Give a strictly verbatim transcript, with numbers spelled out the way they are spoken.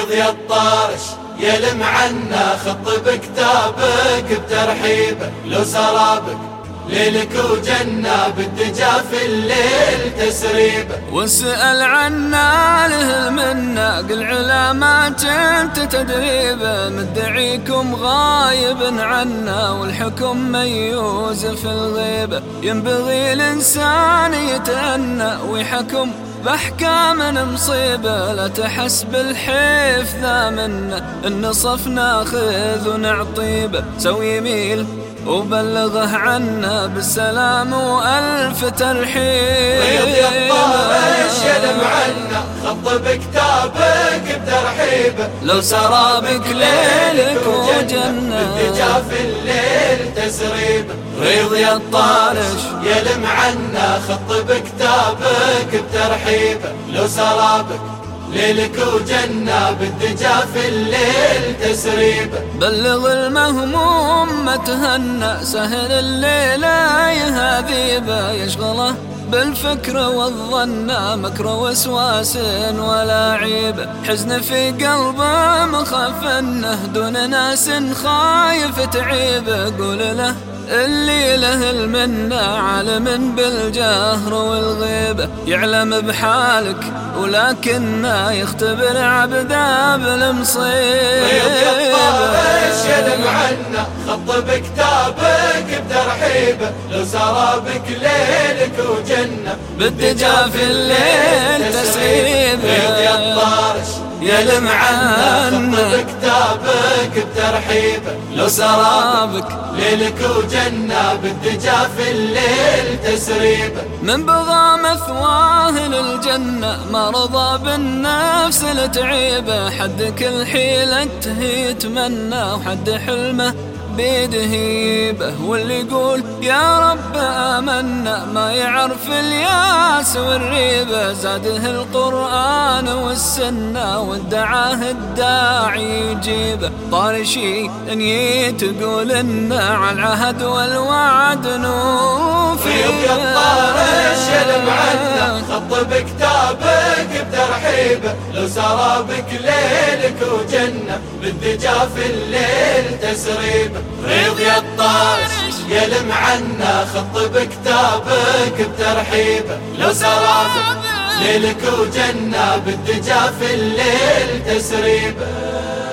ريض يا الطارش يلم عنا خط بكتابك بترحيبه لو سرابك ليلك وجنة بالدجا في الليل تسريبه. واسأل عنا له المنة قل علامات انت تدريبه مدعيكم غايب عنا والحكم ميوز في الغيبة. ينبغي الإنسان يتأنى ويحكم بأحكام مصيبة لا تحس بالحيف ذا منا النصف ناخذ ونعطيبه. سوي يميل وبلغه عنا بالسلام وألف ترحيب. ريض يا الطارش يلم عنا خط بكتابك بترحيبه لو سرابك ليلك وجنة بالدجا في الليل تسريبه. ريض يا الطارش يلم عنا خط بكتابك بترحيبه لو سرابك ليلك وجنة بالدجا في الليل تسريبه. بلغ المهموم ما تهنى سهل الليلة يهذيبه يشغله بالفكر والظن مكر وسواس ولا عيبه. حزن في قلبه مخفنه دون ناس خايف تعيبه. قول له اللي له المنة عالم بالجهر والغيبة يعلم بحالك ولكنه يختبر عبده بالمصيبة. ريض يا الطارش يلم عنا خط بكتابك بترحيبه لو سرابك ليلك وجنة بالدجا في الليل تسريبه. ريض يا الطارش يلم عنا خط بكتابك بترحيبه لو سرابك ليلك وجنة بالدجا في الليل تسريبه. من بغى مثواه للجنة ما رضى بالنفس لتعيبه. حد كل حيلته يتمنى وحد حلمه بيده هيبه. واللي يقول يا رب آمنا ما يعرف الياس والريبة. زاده القرآن والسنة وادعاه الداعي يجيبه. طارشي ان تقول إنه على العهد والوعد نوفي. ريض يا الطارش يلم عنا خط بكتابك بترحيبه لو سرابك ليلك وجنة بالدجا في الليل تسريبه. ريض يا الطارش يلم عنا خط بكتابك بترحيبه لو سرابك ليلك وجنة بالدجا في الليل تسريبه.